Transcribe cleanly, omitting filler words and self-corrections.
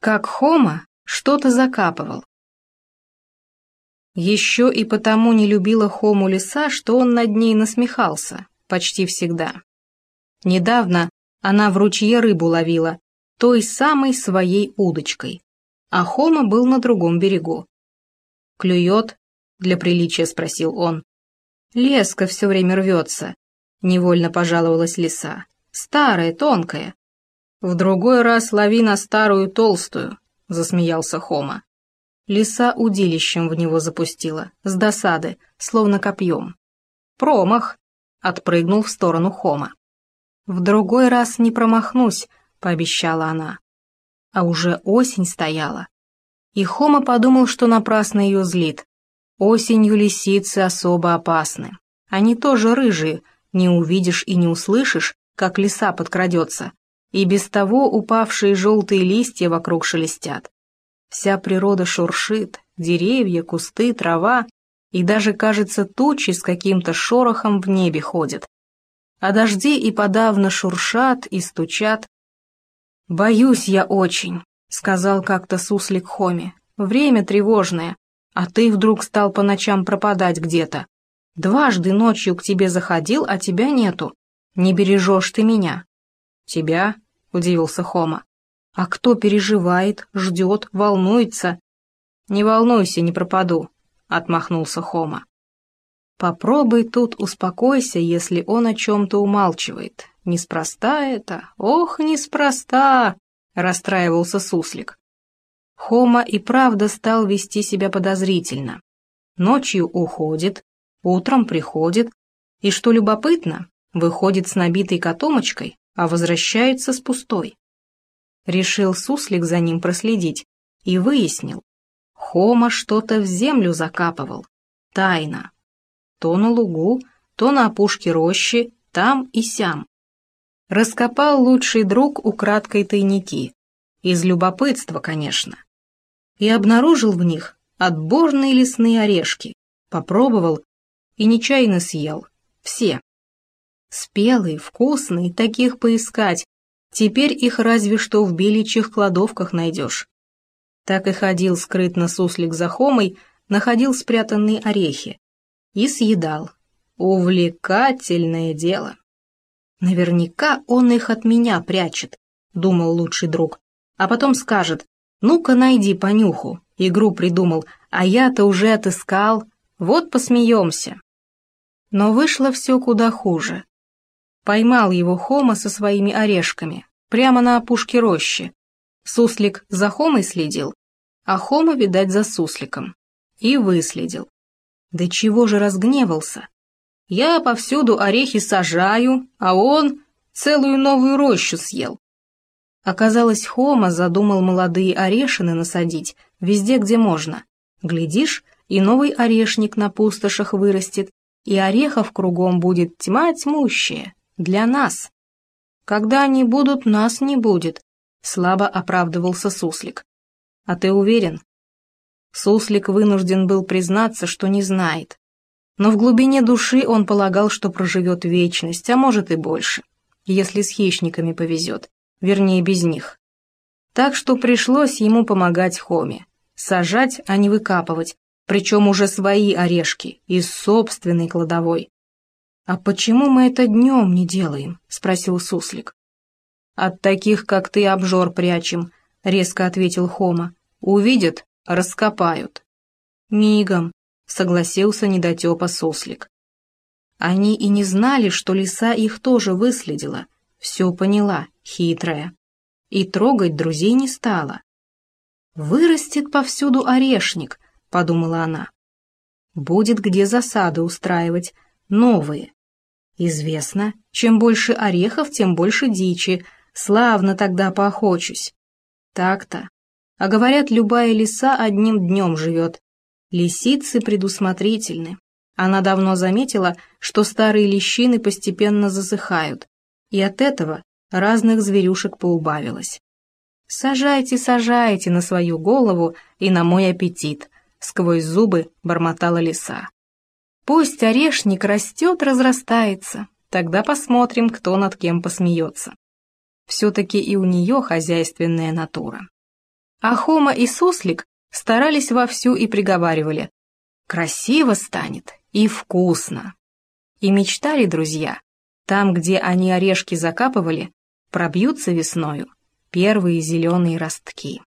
как Хома что-то закапывал. Еще и потому не любила Хому лиса, что он над ней насмехался, почти всегда. Недавно она в ручье рыбу ловила, той самой своей удочкой, а Хома был на другом берегу. «Клюет?» — для приличия спросил он. «Леска все время рвется», — невольно пожаловалась лиса. «Старая, тонкая». «В другой раз лови на старую толстую», — засмеялся Хома. Лиса удилищем в него запустила, с досады, словно копьем. «Промах!» — отпрыгнул в сторону Хома. «В другой раз не промахнусь», — пообещала она. А уже осень стояла. И Хома подумал, что напрасно ее злит. Осенью лисицы особо опасны. Они тоже рыжие, не увидишь и не услышишь, как лиса подкрадется. И без того упавшие желтые листья вокруг шелестят. Вся природа шуршит, деревья, кусты, трава, и даже, кажется, тучи с каким-то шорохом в небе ходят. А дожди и подавно шуршат и стучат. «Боюсь я очень», — сказал как-то суслик Хоме. «Время тревожное, а ты вдруг стал по ночам пропадать где-то. Дважды ночью к тебе заходил, а тебя нету. Не бережешь ты меня». «Тебя?» — удивился Хома. «А кто переживает, ждет, волнуется?» «Не волнуйся, не пропаду», — отмахнулся Хома. «Попробуй тут успокойся, если он о чем-то умалчивает. Неспроста это, ох, неспроста!» — расстраивался суслик. Хома и правда стал вести себя подозрительно. Ночью уходит, утром приходит, и, что любопытно, выходит с набитой котомочкой, а возвращается с пустой. Решил суслик за ним проследить и выяснил. Хома что-то в землю закапывал. Тайно. То на лугу, то на опушке рощи, там и сям. Раскопал лучший друг украдкой тайники. Из любопытства, конечно. И обнаружил в них отборные лесные орешки. Попробовал и нечаянно съел. Все. Спелые, вкусные, таких поискать. Теперь их разве что в беличьих кладовках найдешь. Так и ходил скрытно суслик за Хомой, находил спрятанные орехи. И съедал. Увлекательное дело. Наверняка он их от меня прячет, думал лучший друг. А потом скажет: ну-ка найди по нюху. Игру придумал, а я-то уже отыскал. Вот посмеемся. Но вышло все куда хуже. Поймал его Хома со своими орешками, прямо на опушке рощи. Суслик за Хомой следил, а Хома, видать, за сусликом. И выследил. Да чего же разгневался? Я повсюду орехи сажаю, а он целую новую рощу съел. Оказалось, Хома задумал молодые орешины насадить везде, где можно. Глядишь, и новый орешник на пустошах вырастет, и орехов кругом будет тьма тьмущая. Для нас. Когда они будут, нас не будет, слабо оправдывался суслик. А ты уверен? Суслик вынужден был признаться, что не знает. Но в глубине души он полагал, что проживет вечность, а может и больше, если с хищниками повезет, вернее, без них. Так что пришлось ему помогать Хоме. Сажать, а не выкапывать, причем уже свои орешки, из собственной кладовой. «А почему мы это днем не делаем?» — спросил суслик. «От таких, как ты, обжор прячем», — резко ответил Хома. «Увидят, раскопают». «Мигом», — согласился недотепа суслик. Они и не знали, что лиса их тоже выследила. Все поняла, хитрая. И трогать друзей не стала. «Вырастет повсюду орешник», — подумала она. «Будет где засады устраивать, новые. Известно, чем больше орехов, тем больше дичи. Славно тогда поохочусь. Так-то. А говорят, любая лиса одним днем живет. Лисицы предусмотрительны. Она давно заметила, что старые лещины постепенно засыхают, и от этого разных зверюшек поубавилось. «Сажайте, сажайте на свою голову и на мой аппетит», — сквозь зубы бормотала лиса. «Пусть орешник растет, разрастается, тогда посмотрим, кто над кем посмеется». Все-таки и у нее хозяйственная натура. А Хома и Суслик старались вовсю и приговаривали: «Красиво станет и вкусно». И мечтали друзья, там, где они орешки закапывали, пробьются весною первые зеленые ростки.